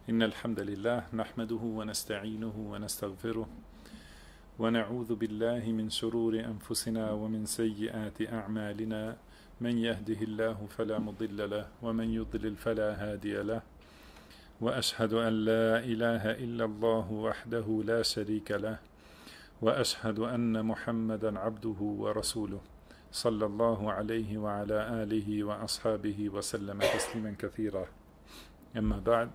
إن الحمد لله نحمده ونستعينه ونستغفره ونعوذ بالله من شرور أنفسنا ومن سيئات أعمالنا من يهده الله فلا مضل له ومن يضلل فلا هادي له وأشهد أن لا إله إلا الله وحده لا شريك له وأشهد أن محمدا عبده ورسوله صلى الله عليه وعلى آله وأصحابه وسلم تسليما كثيرا. أما بعد،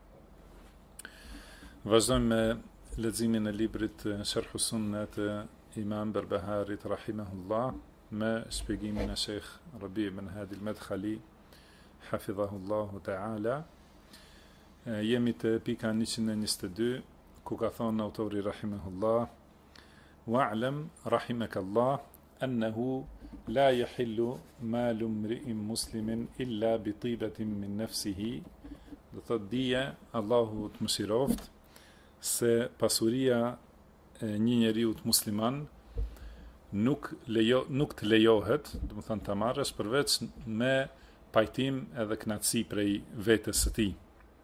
vazhdojmë me leximin e librit Sharh Sunnah të Imam Berbeharit rahimahullah me shpjegimin e Sheikh Rabi ibn Hadi al-Madkhali hafidhahullahu ta'ala. Jemi te pika 122 ku ka thonë autori rahimahullah: wa'lam rahimakallah annahu la yahillu malu imri'in muslimin illa bi tibatin min nafsihi. Do thot dije Allahu të mëshiroft se pasuria e një njeriu të musliman nuk të lejohet, do të thënë ta marrësh përveç me pajtim edhe kënaqësi prej vetes së tij.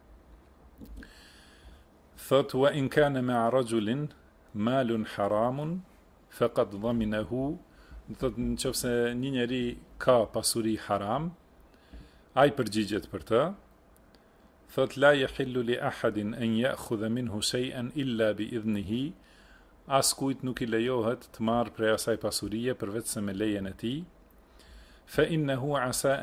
Thot wa in kana ma'a rajulin malun haramun faqad dhaminahu. Do thot nëse një njeri ka pasuri haram, ai përgjigjet për të. Thot la yahillu li ahadin an ya'khudha minhu shay'an illa bi idhnihi. As kujt nuk I lejohet të marrë prej asaj pasurie përveç se me lejen e tij. Fa innahu asa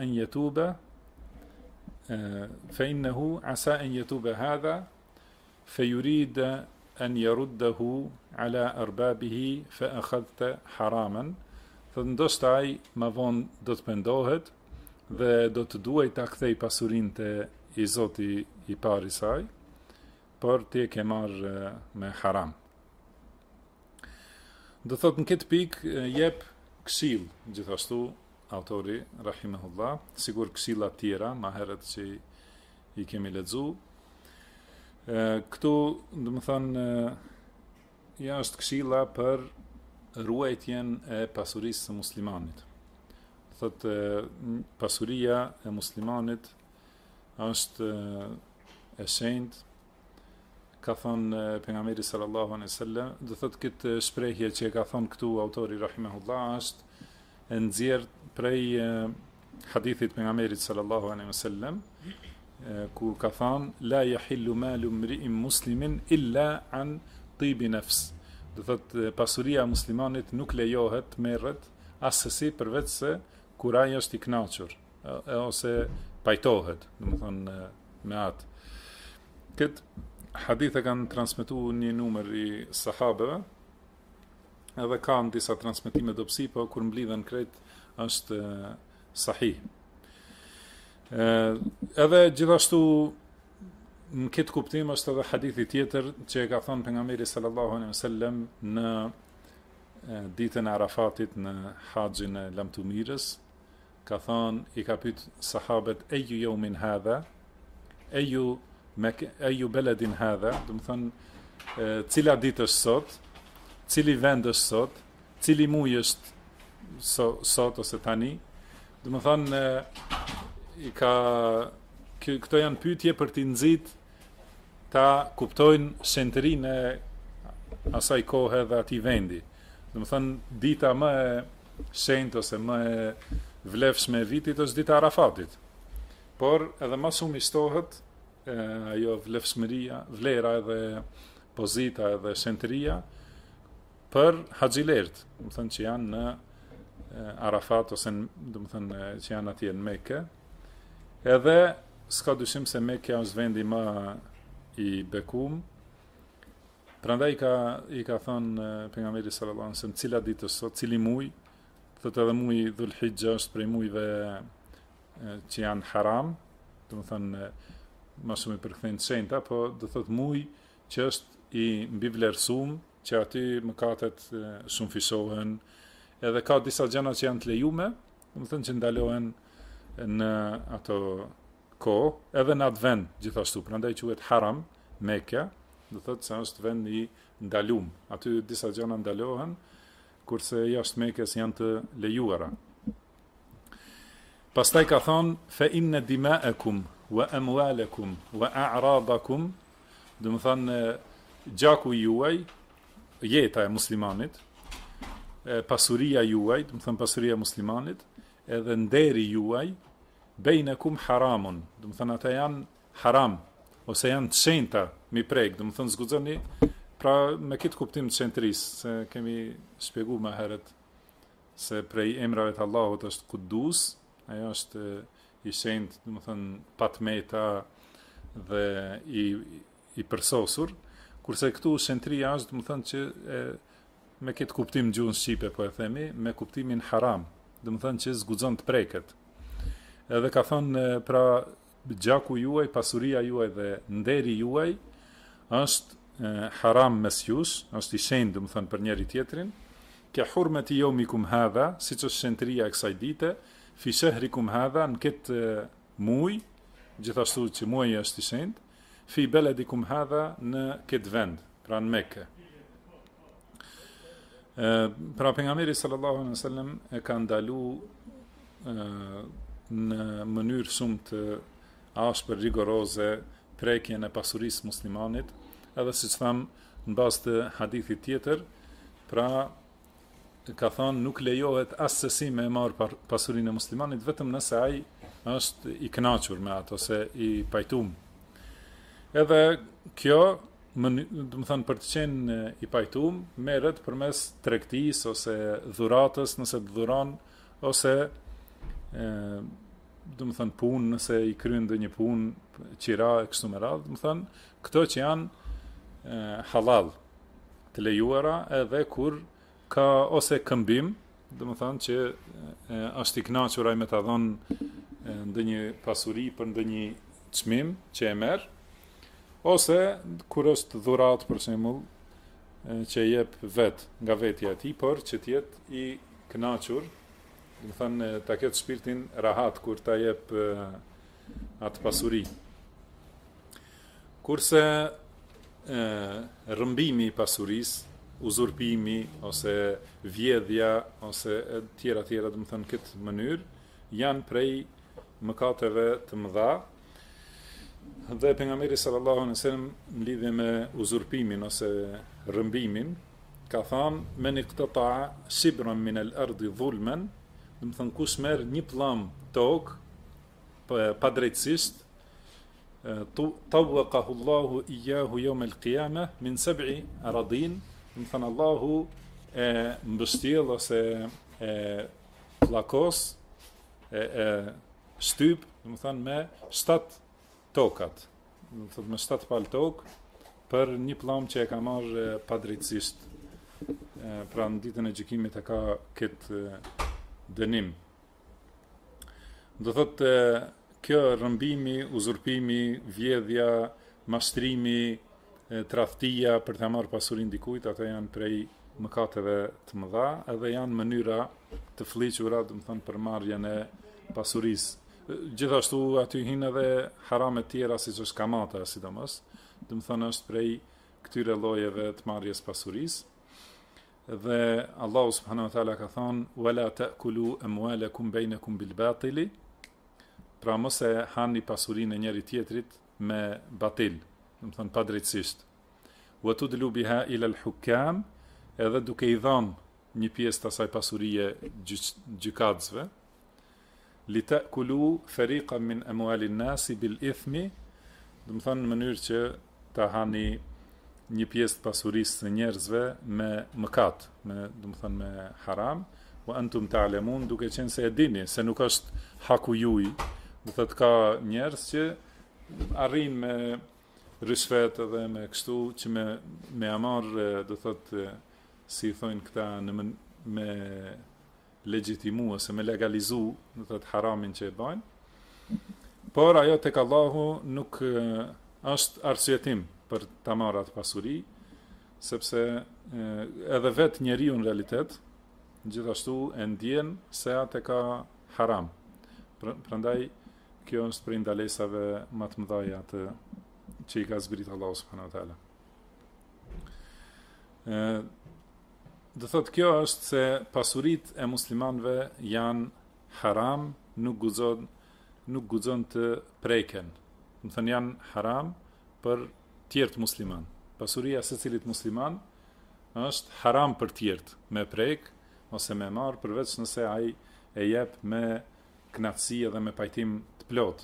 an yatuba hadha fa yurid an yaruddahu ala arbabihi fa akhadhta haraman. Thot ndoshta ai më vonë do të pendohet dhe do të duaj ta kthej pasurinë te I Zoti I pari saj, por ti e ke marrë me haram. Do thot në këtë pikë jep këshill gjithashtu autori rahimahullah, sigur këshilla tjera më herët që I kemi lexu. Këtu do të thonë ja është këshilla për ruajtjen e pasurisë së muslimanit. Thot pasuria e muslimanit është e shenjtë. Ka thonë pejgamberi sallallahu alaihi wasallam, do thotë këtë shprehje që e ka thonë këtu autori rahimahullah është e nxjerr prej hadithit pejgamberit sallallahu alaihi wasallam, ku ka thonë la yahillu malu imri'in muslimin illa an tibi nafs. Do thotë pasuria e muslimanit nuk lejohet merret asesi përveç se kur ai është I kënaqur ose pajtohet, do të thonë me atë. Këtë hadith e kanë transmetuar një numër I sahabeve, edhe kanë disa transmetime dobësi, po kur mblidhen krejt është sahih. Edhe gjithashtu në këtë kuptim është edhe hadithi tjetër që e ka thënë pejgamberi sallallahu alaihi wasallam në ditën e Arafatit në haxhin e lamtumirës. Ka thonë, I ka pyet sahabët eju yawmin hadha, eju beledin hadha, do të thonë cila ditë është sot, cili vend është sot, cili muaj është sot ose tani. Do të thonë këto janë pyetje për t'i nxit ta kuptojnë shenjtërinë e asaj kohe dhe atij vendi. Do të thonë dita më e shenjtë ose më e vlefshme e vitit është dita Arafatit. Por edhe më shumë I shtohet ajo vlefshmëria, vlera edhe pozita edhe shenjtëria për haxhilert, do të thënë që janë në Arafat ose do të thënë që janë atje në Mekë. Edhe s'ka dyshim se Mekja është vendi më I bekum. Prandaj I ka thënë pejgamberi sallallahu alajhi wasallam cila ditë është sot, cili muaj. Thot edhe muji Dhul Hijja është prej mujve që janë haram, do të thënë më shumë I përkthejnë shenjta, po do thot muj që është I mbi vlerësuar, që aty mëkatet shumë fishohen, edhe ka disa gjëra që janë të lejume, do të thënë që ndalohen në ato kohë, edhe në atë vend gjithashtu. Prandaj quhet haram Mekka, do thotë se është vend I ndaluar. Aty disa gjëra ndalohen, kurse jashtë Mekës janë të lejuara. Pastaj ka thonë fa inna dima'akum wa amwalakum wa a'radakum, do të thonë gjaku juaj, jeta e muslimanit, pasuria juaj, do të thonë pasuria e muslimanit, edhe nderi juaj, bejnekum haramun, do të thonë ata janë haram, ose janë të shenjta mi prek, do të thonë zguxoni, pra me këtë kuptim të shenjtërisë, se kemi shpjeguar më herët se prej emrave të Allahut është Kudus, ajo është i shenjtë, do të thonë pa tmeta dhe i përsosur, kurse këtu shenjtëria është, do të thonë që me këtë kuptim gjuhën shqipe po e themi, me kuptimin haram, do të thonë që zguxon të preket. Edhe ka thonë pra gjaku juaj, pasuria juaj dhe nderi juaj është haram mes jush, është i shenjtë, do të thonë për njëri tjetrin, ka hurmeti yawmikum hadha, siç është shenjtëria e kësaj dite, fi shahrikum hadha, në këtë muaj, gjithashtu që muaji është i shenjtë, fi beledikum hadha, në këtë vend, pra në Mekë. Pra pejgamberi sallallahu alaihi wasallam e ka ndalu në mënyrë shumë të ashpër rigoroze prekjen e pasurisë muslimanit, edhe siç tham në bazë të hadithit tjetër, pra ka thonë nuk lejohet asesi me marr pasurinë e muslimanit vetëm nëse ai është i kënaqur me ato, ose i pajtum. Edhe kjo, do të thonë për të qenë i pajtum, merret përmes tregtisë ose dhuratës, nëse të dhuron, ose do të thonë punë, nëse i kryen ndonjë punë, qira e kështu me radhë, do të thonë këto që janë halal, të lejuara, edhe kur ka ose këmbim, do të thonë që është i kënaqur ai me ta dhënë ndonjë pasuri për ndonjë çmim që e merr, ose kur është dhurat për shembull që jep vet nga vetja e tij, por që të jetë i kënaqur, do të thonë ta ketë shpirtin rahat kur ta jep atë pasuri. Kurse rrëmbimi i pasurisë, uzurpimi ose vjedhja ose tjera, do të thonë këtë mënyrë, janë prej mëkateve të mëdha. Dhe pejgamberi sallallahu alaihi wasallam në lidhje me uzurpimin ose rrëmbimin ka thënë men iqtata shibran min al-ardi dhulman, do të thonë kush merr një pllëm tokë pa drejtësisht, tawaqahu Allahu iyyahu yawm al-qiyamah min 7 aradin, do të thonë Allahu e mbështjell ose e pllakos, e shtyp, do të thonë me 7 tokat, do të thotë me 7 palë tokë për një pllëm që e ka marrë padrejtësisht. Pra në ditën e gjykimit e ka këtë dënim. Do thotë kjo rrëmbimi, uzurpimi, vjedhja, mashtrimi, tradhtia për të marrë pasurinë dikujt, ato janë prej mëkateve të mëdha, edhe janë mënyra të fllihura, do të thonë për marrjen e pasurisë. Gjithashtu aty hin edhe harame tjera, siç është kamata, sidomos, do të thonë është prej këtyre llojeve të marrjes pasurisë. Dhe Allahu subhanahu wa taala ka thonë wala ta'kulu amwalakum bainakum bil batili, pra mos e hani pasurinë e njëri tjetrit me batil, do të thonë pa drejtësisht. Wa tudlu biha ila al-hukam, edhe duke i dhënë një pjesë të asaj pasurie gjykatësve, li ta'kulu fariqan min amwali an-nasi bil ithmi, do të thonë në mënyrë që ta hani një pjesë të pasurisë së njerëzve me mëkat, do të thonë me haram, wa antum ta'lamun, duke qenë se e dini se nuk është haku juaj. Do thotë ka njerëz që arrin me rishvet dhe me kështu që me amar, do thotë si thonë këta me legjitimu ose me legalizu, do thotë haramin që e bajnë. Por ajo tek Allahu nuk është arsyetim për ta marrë atë pasuri, sepse edhe vetë njeriu në realitet gjithashtu e ndjen se atë ka haram. Prandaj kjo është prej ndalesave më të mëdha të që i ka zbrit Allahu subhanahu wa taala. Do thotë kjo është se pasuritë e muslimanëve janë haram, nuk nuk guxon të preken. Do të thënë janë haram për tjertë musliman. Pasuria se cilit musliman është haram për tjertë me prek ose me marr, përveç nëse ai e jep me knatësi edhe me pajtim të plot.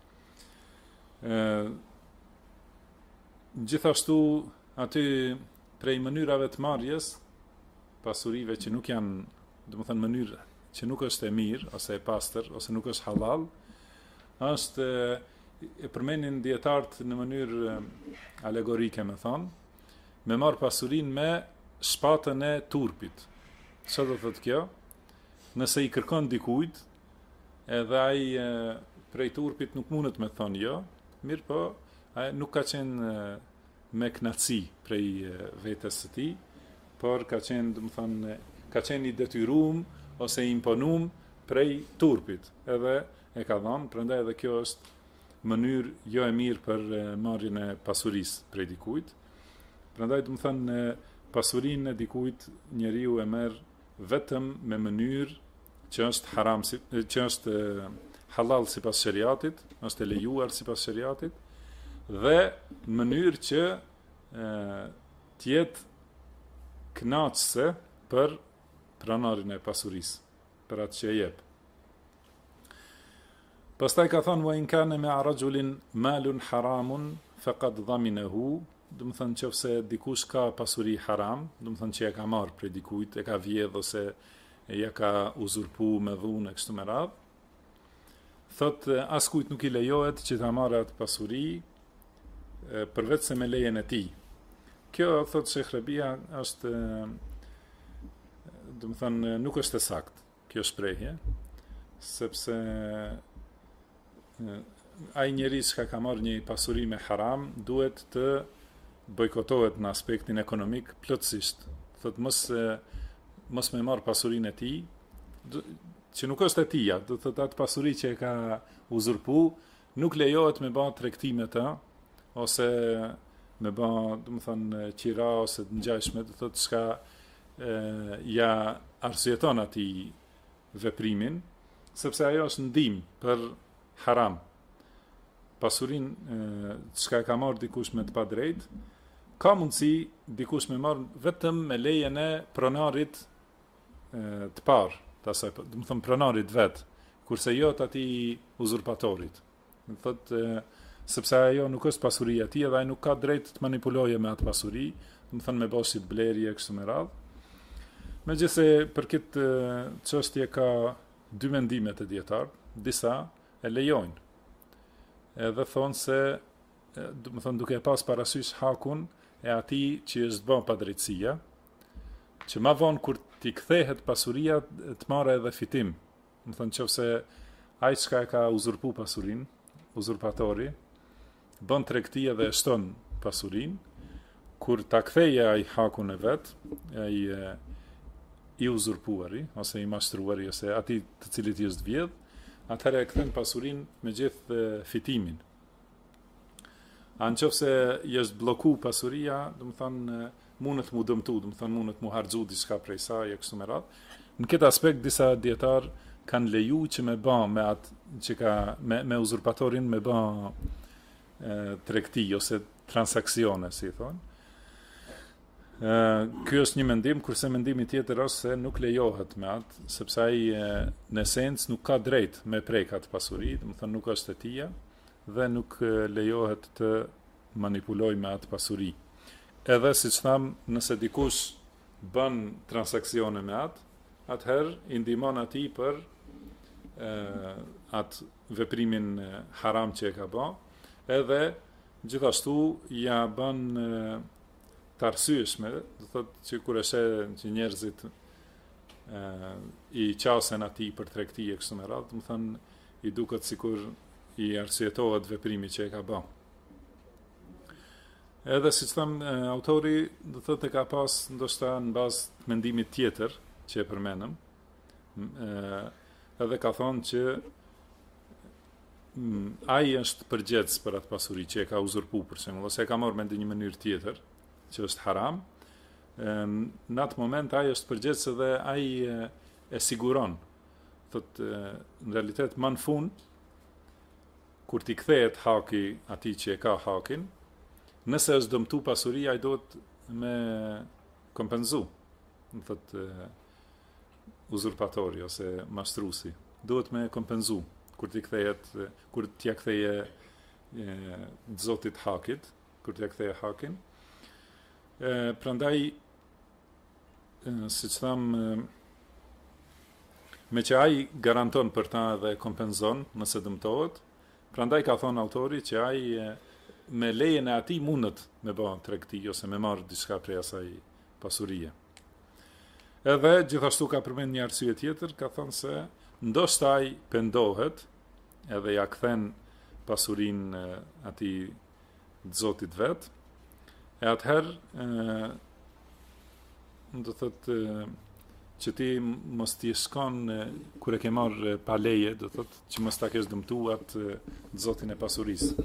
Gjithashtu aty prej mënyrave të marrjes pasurive që nuk janë, domethënë mënyrë që nuk është e mirë ose e pastër ose nuk është halal, është e përmenin dietartë në mënyrë alegorike, me thonë, me marr pasurinë me shpatën e turpit. Çfarë do thotë kjo? Nëse i kërkon dikujt, edhe ai prej turpit nuk mundet me thonë jo, mirë po, ai nuk ka qenë me knatësi prej vetes së tij, por ka qenë, domethënë, ka qenë i detyruar ose i imponuar prej turpit, edhe e ka dhënë, prandaj edhe kjo është mënyrë jo e mirë për marrjen e pasurisë prej dikujt. Prandaj domethënë pasurinë e dikujt njeriu e merr vetëm me mënyrë që është haram, që është halal sipas shariatit, është e lejuar sipas shariatit, dhe në mënyrë që të jetë kënaqëse për pranarin e pasurisë, për atë që e jep. Pastaj ka thonë, wa in kana me rajulin malun haramun faqad dhaminahu, do të thënë nëse dikush ka pasuri haram, do të thënë që e ka marrë prej dikujt, e ka vjedh ose ja ka uzurpu me dhunë e kështu me radhë, thot askujt nuk i lejohet që ta marrë atë pasuri përveç se me lejen e tij. Kjo, thot Sheikh Rabia, është, do të thënë, nuk është e saktë kjo shprehje, sepse ai njeri që ka marrë një pasuri me haram duhet të bojkotohet në aspektin ekonomik plotësisht. Thot mos me marr pasurinë e tij, që nuk është e tija, do të thotë atë pasuri që e ka uzurpu, nuk lejohet me bë tregti me të, ose me bë, do të thonë, qira ose të ngjashme, do të thotë çka ja arsyeton atij veprimin, sepse ajo është ndihmë për haram. Pasurinë çka ka marrë dikush me të padrejt, ka mundësi dikush me marrë vetëm me lejen e pronarit të parë, do të thënë pronarit vet, kurse jo të atij uzurpatorit. Do thotë sepse ajo nuk është pasuria e tij, dhe ai nuk ka drejt të manipulojë me atë pasuri, do të thënë me boshit blerje kështu me radhë. Megjithëse për këtë çështje ka dy mendime të dietarë, disa e lejojnë. Edhe thonë se, do të thonë, duke pas parasysh hakun e atij që është bën padrejtësia, që ma vonë kur t'i kthehet pasuria të marrë edhe fitim. Do të thonë, nëse ai çka e ka uzurpu pasurinë, uzurpatori, bën tregti edhe e shton pasurinë, kur ta ktheje ai hakun e vet, ai i uzurpuari ose i mashtruari ose atij të cilit i është vjedh, atëherë e kthen pasurinë me gjithë fitimin. Nëse i është bloku pasuria, do të thonë mundet mu dëmtu, do të thonë mundet mu harxhu diçka prej saj e kështu me radhë. Në këtë aspekt disa dietar kanë leju që me bë me atë që ka me uzurpatorin me bë tregti ose transaksione, si thonë. Ky është një mendim, kurse mendimi tjetër është se nuk lejohet me atë, sepse ai në esencë nuk ka drejt me prek atë pasuri, do të thonë nuk është e tija dhe nuk lejohet të manipuloj me atë pasuri. Edhe siç tham, nëse dikush bën transaksione me atë, atëherë i ndihmon atij për atë veprimin haram që e ka bë, edhe gjithashtu ja bën të arsyeshme, do thotë që kur e sheh që njerëzit i qasen atij për tregti e kështu me radhë, do të thonë i duket sikur i arsyetohet veprimi që e ka bë. Edhe siç tham, autori do thotë ka pas ndoshta në bazë të mendimit tjetër që e përmendëm, edhe ka thonë që ai është përgjegjës për atë pasuri që e ka uzurpuar, për shembull, ose e ka marrë me një mënyrë tjetër që është haram. Në atë moment ai është përgjegjës edhe ai e siguron. Thotë në realitet më në fund kur t'i kthehet haki atij që e ka hakin, nëse është dëmtu pasuria, ai duhet me kompenzu. Do thotë uzurpatori ose mashtruesi duhet me kompenzu kur t'ia ktheje zotit hakit, kur t'ia ktheje hakin. Prandaj siç tham, me që ai garanton për ta dhe kompenzon nëse dëmtohet, prandaj ka thonë autori që ai me lejen e atij mundet me bë tregti ose me marr diçka prej asaj pasurie. Edhe gjithashtu ka përmend një arsye tjetër, ka thënë se ndoshta ai pendohet edhe ja kthen pasurinë atij zotit vet. E atëherë do thotë që ti mos t'i shkon kur e ke marrë pa leje, do thotë që mos ta kesh dëmtuar zotin e pasurisë.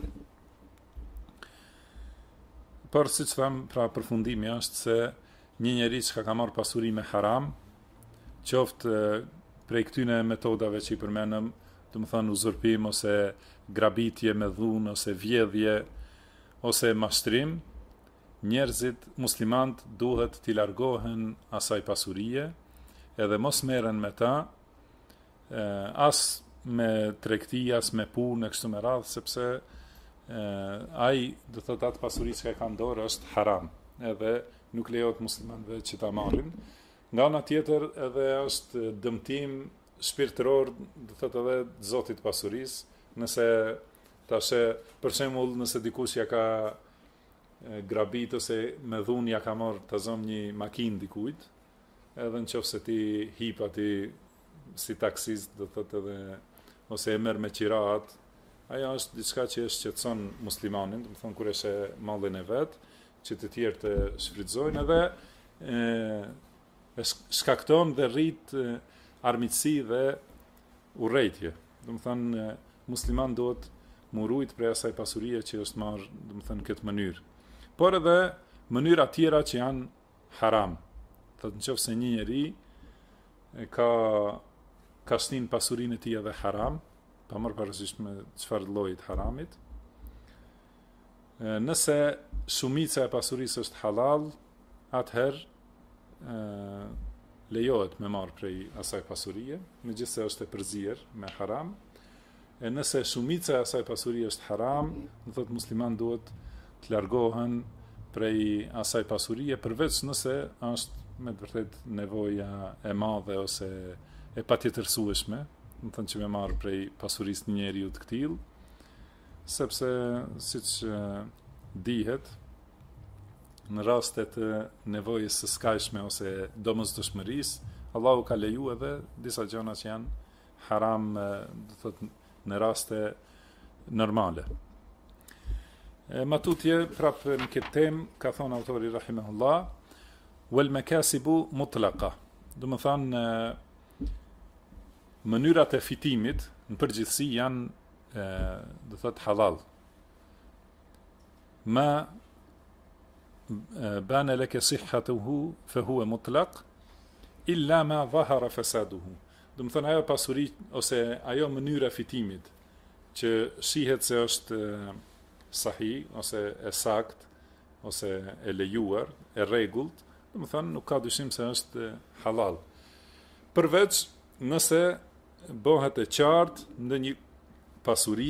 Por siç tham, pra përfundimi është se një njeri që ka marrë pasuri me haram, qoftë prej këtyne metodave që i përmenëm, do të thonë uzurpim ose grabitje me dhunë ose vjedhje ose mashtrim, njerëzit muslimant duhet t'i largohen asaj pasurie edhe mos merren me ta, as me tregti, as me punë e kështu me radhë, sepse ai do thotë atë pasuri që ka në dorë është haram, edhe nuk lejohet muslimanëve që ta marrin. Nga ana tjetër edhe është dëmtim shpirtëror, do thotë edhe zotit pasurisë, nëse tashe për shembull nëse dikush ja ka grabit ose me dhunë ja ka marrë të zonë një makinë dikujt, edhe nëse ti hip ati si taksist, do thotë edhe ose e merr me qirat, ajo është diçka që e shqetëson muslimanin, do të thonë kur e sheh mallin e vet, që të tjerë të shfrytëzojnë edhe shkakton dhe rrit armiqësi dhe urrejtje. Do të thonë musliman duhet më rujt prej asaj pasurie që është marrë, do të thënë në këtë mënyrë. Por edhe mënyra tjera që janë haram. Thotë nëse një njeri ka shtin pasurinë e tij edhe haram, pa marrë parasysh me çfarë lloji të haramit. Nëse shumica e pasurisë është halal, atëherë lejohet me marrë prej asaj pasurie, megjithëse është e përzier me haram. E nëse shumica e asaj pasurie është haram, do thotë musliman duhet të largohen prej asaj pasurie, përveç nëse është me të vërtet nevoja e madhe ose e patjetërsueshme, do të thënë që me marrë prej pasurisë një njeriu të tillë, sepse siç dihet, në rastet e nevojës së skajshme ose domosdoshmërisë, Allahu ka leju edhe disa gjëra që janë haram, do thotë në raste normale. Matutje prapë në këtë temë ka thonë autori rahimahullah, wal makasibu mutlaqa. Do të thonë mënyrat e fitimit në përgjithësi janë do thotë halal. Ma bana laka sihhatuhu fa huwa mutlaq illa ma dhahara fasaduhu. Do të thonë ajo pasuri ose ajo mënyra e fitimit që shihet se është sahih ose e sakt ose e lejuar, e rregullt, do të thonë nuk ka dyshim se është halal. Përveç nëse bëhet e qartë ndonjë pasuri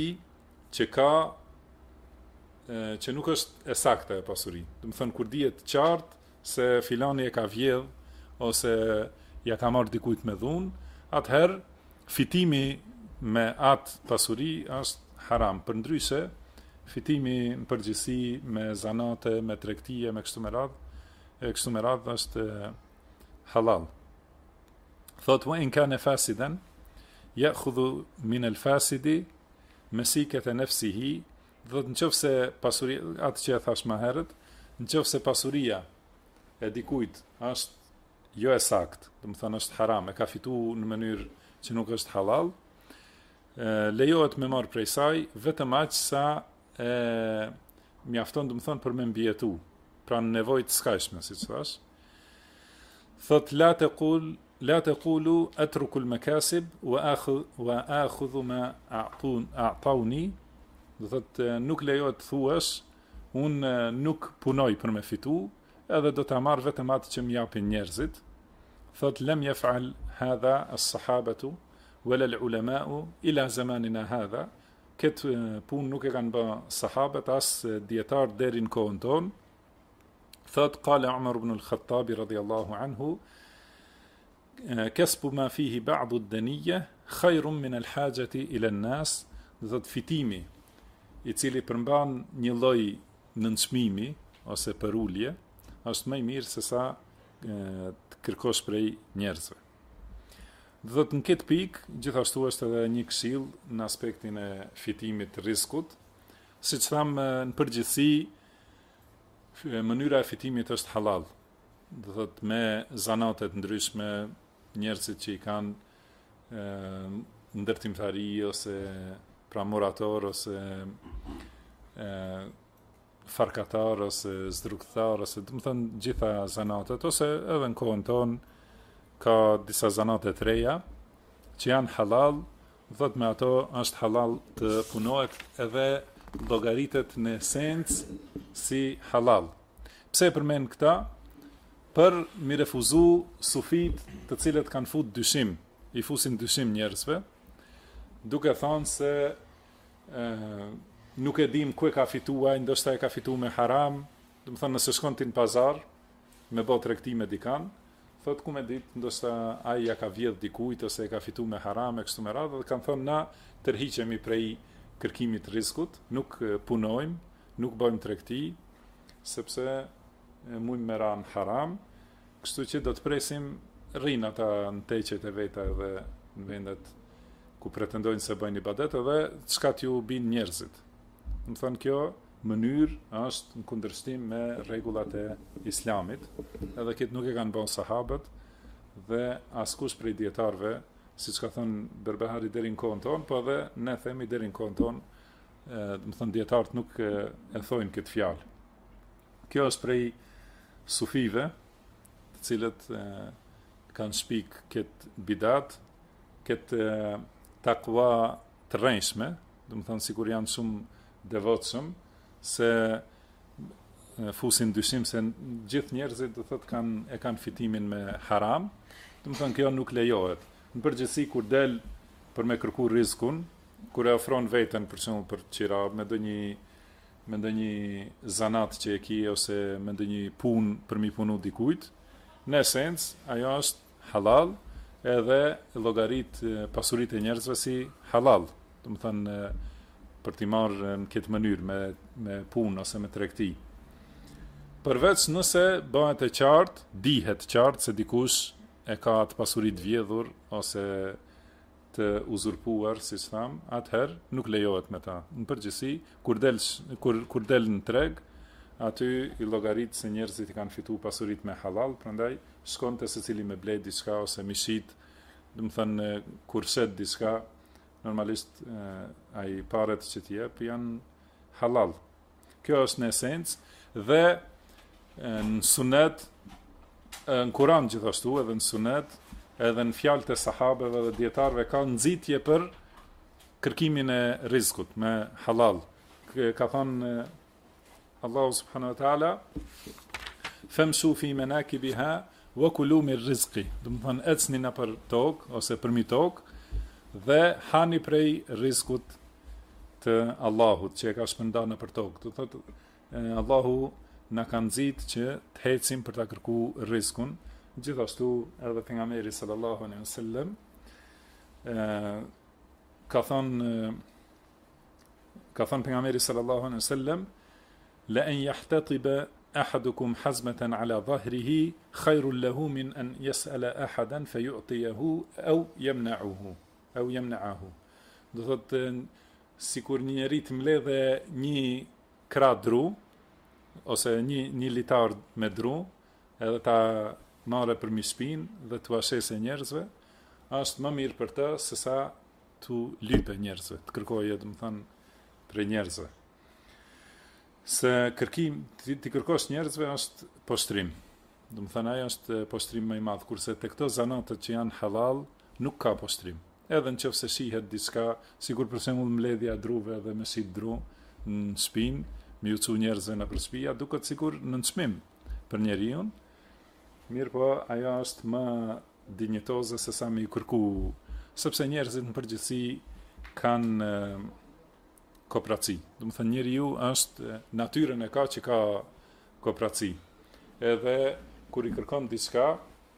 që nuk është e saktë e pasuri. Do të thonë kur dihet qartë se filani e ka vjedh ose ja ka marrë dikujt me dhunë, atëherë fitimi me atë pasuri është haram. Përndryshe, fitimi në përgjithësi me zanate, me tregtie, me kështu me radhë është halal. Thot wa in kana fasidan ya'khudhu min al-fasidi masikat nafsihi, do të nëse pasuria, atë që e thash më herët, nëse pasuria e dikujt është jo e saktë, do të thonë është haram, e ka fituar në mënyrë që nuk është halal, lejohet me marr prej saj vetëm aq sa mjafton, do të thonë për me mbijetu, pra në nevojë të skajshme, siç thash. Thot la taqulu atruku al-makasib wa akhudhu ma a'tawni Do thotë nuk lejohet të thuash unë nuk punoj për me fitu, edhe do ta marr vetëm atë që më japin njerëzit. Thot lem yaf'al hadha as-sahabatu wala al-ulama'u ila zamanina hadha. Këtë punë nuk e kanë bë sahabët as dietar deri në kohën tonë. Thot qala Umar ibn al-Khattab radiyallahu anhu kasbu ma fihi ba'du ad-daniyya khayrun min al-hajati ila an-nas. Do thot fitimi i cili përmban një lloj nënçmimi ose përulje është më i mirë se sa të kërkosh prej njerëzve. Do thot në këtë pikë gjithashtu është edhe një këshill në aspektin e fitimit të rrezikut, siç thamë në përgjithësi mënyra e fitimit është halal. Do thot me zanate të ndryshme, njerëzit që i kanë ndërtimtari ose pra murator ose farkatar ose zdruktar ose do të thënë gjitha zanatet ose edhe në kohën tonë ka disa zanate të reja që janë halal, thot me ato është halal të punohet edhe llogaritet në esencë si halal. Pse e përmend këta? Për mi refuzu sufit të cilët kanë fut dyshim, i fusin dyshim njerëzve, duke thënë se nuk e dim ku e ka fituar, ndoshta e ka fituar me haram, do të thënë nëse shkon ti në pazar me bë tregti me dikan, thot ku me ditë ndoshta ai ja ka vjedh dikujt ose e ka fituar me haram e kështu me radhë, dhe kanë thënë na tërhiqemi prej kërkimit të rrezikut, nuk punojmë, nuk bëjmë tregti, sepse mujmë me ran haram, kështu që do të presim rrin ata në teqet e veta dhe në vendet ku pretendojnë se bëjnë ibadet edhe çka t'ju bin njerëzit. Më thënë kjo mënyrë është në kundërshtim me rregullat e Islamit, edhe këtë nuk e kanë bën sahabët dhe askush prej dietarëve, siç ka thënë Berbehari deri në kohën tonë, po edhe ne themi deri në kohën tonë, do të thënë dietarët nuk e thojnë këtë fjalë. Kjo është prej sufive, të cilët kanë shpik këtë bidat, këtë takva të rrenjshme, do të thënë sikur janë shumë devotshëm, se fusin dyshim se gjithë njerëzit do thotë e kanë fitimin me haram, do të thënë kjo nuk lejohet. Në përgjithësi kur del për me kërku rrezikun, kur e ofron veten për shembull për qira me ndonjë zanat që e ki ose me ndonjë punë për mi punu dikujt, në esencë ajo është halal edhe llogarit pasuritë e njerëzve si halal. Do të thënë për t'i marrë në këtë mënyrë me punë ose me tregti. Përveç nëse bëhet e qartë, dihet qartë se dikush e ka atë pasuri të vjedhur ose të uzurpuar, siç tham, atëherë nuk lejohet me ta. Në përgjithësi, kur del në treg, aty i llogarit se njerëzit i kanë fituar pasuritë me halal, prandaj shkon te secili me ble diçka ose mishit, do të thënë kur shet diçka, normalisht ai paret që t'i jep janë halal. Kjo është në esencë dhe në sunet, në Kur'an gjithashtu edhe në sunet, edhe në fjalët e sahabeve dhe dietarëve ka nxitje për kërkimin e rrezikut me halal. Ka thënë Allahu subhanahu wa taala famshu fi manakibiha wa kulu min rizqi. Do të thonë ecni nëpër tokë ose përmi tokë dhe hani prej rrezikut të Allahut që e ka shpërndarë nëpër tokë. Do thotë Allahu na ka nxit që të hecim për ta kërkuar rrezikun. Gjithashtu edhe pejgamberi sallallahu alaihi wasallam ka thënë pejgamberi sallallahu alaihi wasallam la an yahtatiba ahadukum hazmatan ala dhahrihi khairul lahu min an yas'ala ahadan fayu'tiyahu aw yamna'uhu. Do thotë sikur një njeri të mbledhë një krah dru ose një litar me dru edhe ta marrë për mispin dhe t'u ashese njerëzve, është më mirë për të se sa t'u lype njerëzve, të kërkoje, do të thënë, për njerëzve. Se ti kërkosh njerëzve është poshtrim. Do të thënë ajo është poshtrim më i madh, kurse te këto zanate që janë halal nuk ka poshtrim. edhe në qoftë se shihet diçka, sikur për shembull mbledhja e druve dhe me shit dru në shtëpinë, me u cu njerëzve nëpër shtëpia, duket sikur në çmim për njeriu, mirë po ajo është më dinjitoze se sa me i kërku, sepse njerëzit në përgjithësi kanë kooperaci. Do të thënë njeriu është natyrën e ka që ka kooperaci. Edhe kur i kërkon diçka,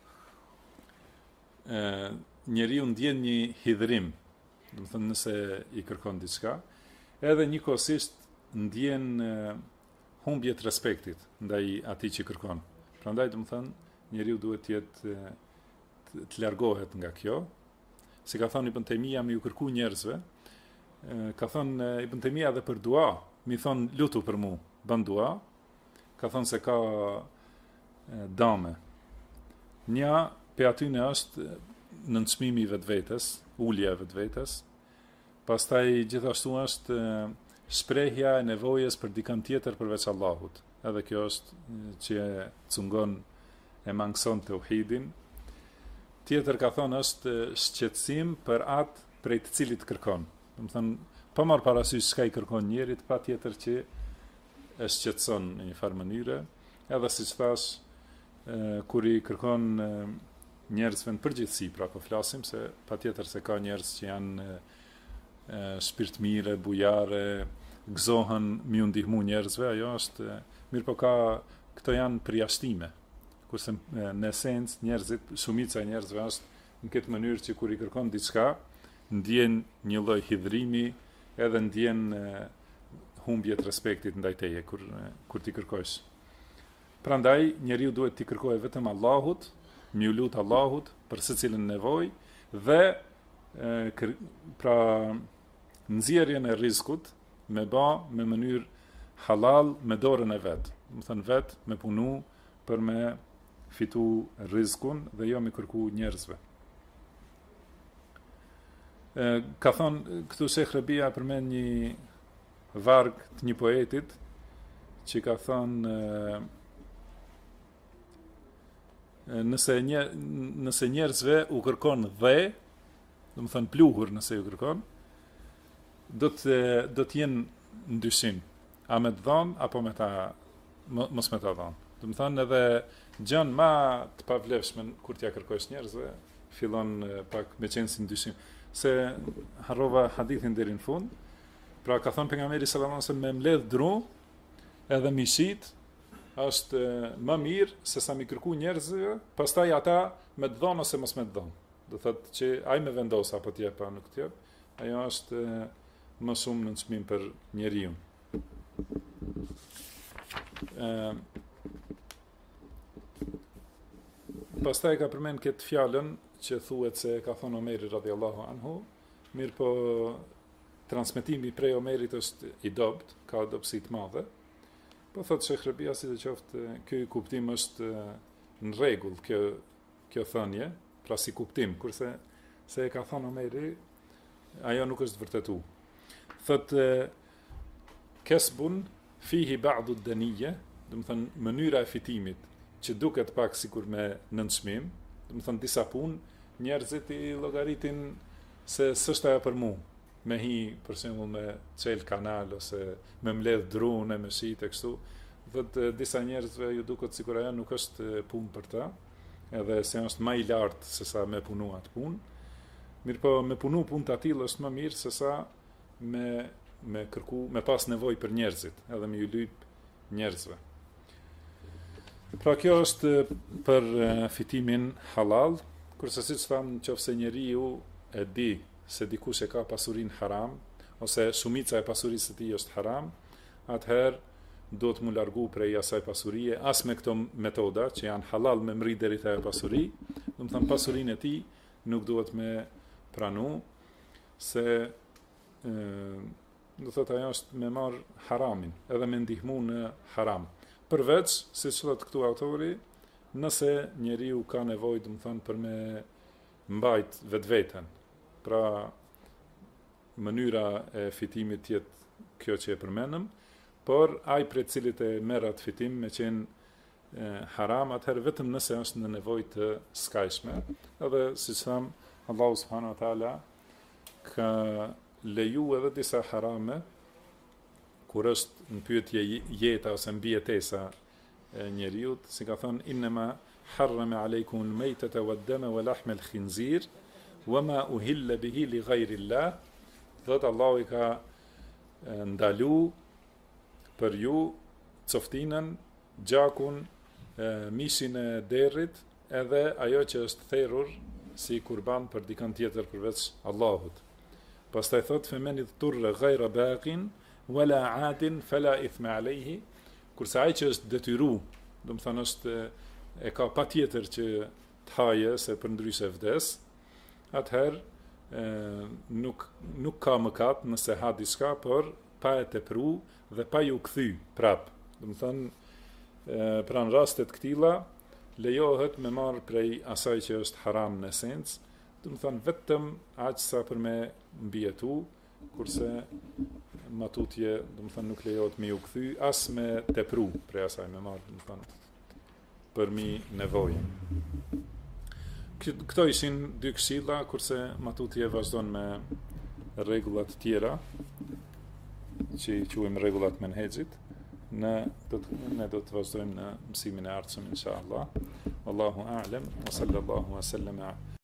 njeriu ndjen një hidhrim, do të thënë nëse i kërkon diçka, edhe njëkohësisht ndjen humbje të respektit ndaj atij që kërkon. Prandaj do të thënë njeriu duhet të jetë të largohet nga kjo. Si ka thënë Ibn Taymija me ju kërku njerëzve, ka thënë Ibn Taymija edhe për dua, mi thonë lutu për mu, bën dua, ka thënë se ka dame. Nja pe atyne është nënçmimi i vetvetes, ulja e vetvetes, pastaj gjithashtu është shprehja e nevojës për dikën tjetër përveç Allahut. Edhe kjo është që cungon e mangëson tauhidin. Tjetër ka thonë është shqetësim për atë prej të cilit kërkon. Do të thënë, pa marrë parasysh çka i kërkon njerit, patjetër që e shqetëson në një farë mënyre, edhe siç thash, kur i kërkon njerëzve në përgjithësi, pra po flasim se patjetër se ka njerëz që janë shpirtmire, bujare, gëzohen mi u ndihmu njerëzve, ajo është mirë, po këto janë përjashtime. Kurse në esencë njerëzit, shumica e njerëzve është në këtë mënyrë që kur i kërkon diçka, ndjen një lloj hidhrimi, edhe ndjen humbje të respektit ndaj teje kur ti kërkosh. Prandaj njeriu duhet t'i kërkojë vetëm Allahut, mi u lut Allahut për secilën nevojë dhe pra nxjerrjen e rrezikut me me mënyrë halal me dorën e vet. Do të thënë vet me punu për me fitu rrezikun dhe jo me kërku njerëzve. Ka thonë këtu Shekh Rabia përmend një varg të një poetit që ka thonë nëse njerëzve u kërkon dhe, do të thënë pluhur nëse u kërkon, do të jenë ndyshim, a me të dhënë apo me ta mos me ta dhënë. Do të thënë edhe gjën ma të pavlefshme kur t'ja kërkosh njerëzve, fillon pak me qenë si ndyshim. Se harrova hadithin deri në fund, pra ka thonë pejgamberi sallallahu alajhi wasallam me mbledh dru, edhe mishit, është më mirë se sa mi kërku njerëzve, pastaj ata me të dhënë ose mos me të dhënë. Do thotë që ai me vendos apo t'jep apo nuk t'jep, ajo është më shumë në çmim për njeriu. Pastaj ka përmend këtë fjalën që thuhet se ka thonë Omeri radhiyallahu anhu, mirë po transmetimi prej Omerit është i dobët, ka dobësi të madhe. Po thotë Shekh Rabia si të qoftë, ky kuptim është në rregull, kjo thënie, pra si kuptim, kurse se e ka thonë Omeri, ajo nuk është vërtetu. Thotë kesbun fihi ba'du ad-daniyya, do të thënë mënyra e fitimit që duket pak sikur me nënçmim, do të thënë disa punë njerëzit i llogaritin se s'është ajo për mua, me hi për shembull me çel kanal ose me mbledh drune me shite kështu, thotë disa njerëzve ju duket sikur ajo nuk është punë për ta, edhe se është më i lartë se sa me punu atë punë. Mirë po me punu punë të tillë është më mirë se sa me kërku, me pas nevojë për njerëzit, edhe me ju lyp njerëzve. Pra kjo është për fitimin halal, kurse siç thamë, nëse njeriu e di se dikush e ka pasurinë haram, ose shumica e pasurisë së tij është haram, atëherë do të mu largu prej asaj pasurie, as me këto metoda që janë halal me mri deri te ajo pasuri, do të thënë pasurinë e tij nuk duhet me pranu, se do thotë ajo është me marr haramin, edhe me ndihmu në haram. Përveç, si që thotë këtu autori, nëse njeriu ka nevojë, do të thënë, për me mbajt vetveten. Pra mënyra e fitimit jetë kjo që e përmenëm, por ai prej cilit e merr atë fitim me qenë haram, atëherë vetëm nëse është në nevojë të skajshme. Edhe siç tham, Allahu subhanahu wa taala ka leju edhe disa harame, kur është në pyetje jeta ose mbijetesa e njeriut, si ka thënë innema harrama alaykum al-maytata wad-dama wa lahma al-khinzir wa ma uhilla bihi li ghayri Allah. Thot Allahu i ka ndalu për ju coftinën, gjakun, mishin e derrit, edhe ajo që është therrur si kurban për dikën tjetër përveç Allahut. Pastaj thot femen idhturra ghayra baqin wala aadin fala ithma alayhi, kurse ai që është detyru, do të thonë është e ka patjetër që të haje se përndryshe vdes, atëherë nuk ka mëkat nëse ha diçka, por pa e tepru dhe pa ju kthy prap. Do të thonë pranë rastet këtilla lejohet me marr prej asaj që është haram në esencë, do të thonë vetëm aq sa për me mbijetu, kurse matutje, do të thonë nuk lejohet me ju kthy as me tepru prej asaj, me marr, do të thonë për mi nevojë. Këto ishin dy këshilla, kurse matutje vazhdon me rregullat tjera, që i quajmë rregullat menhexhit. Ne do të vazhdojmë në mësimin e ardhshëm inshallah. Allahu a'lam wa sallallahu wa sallama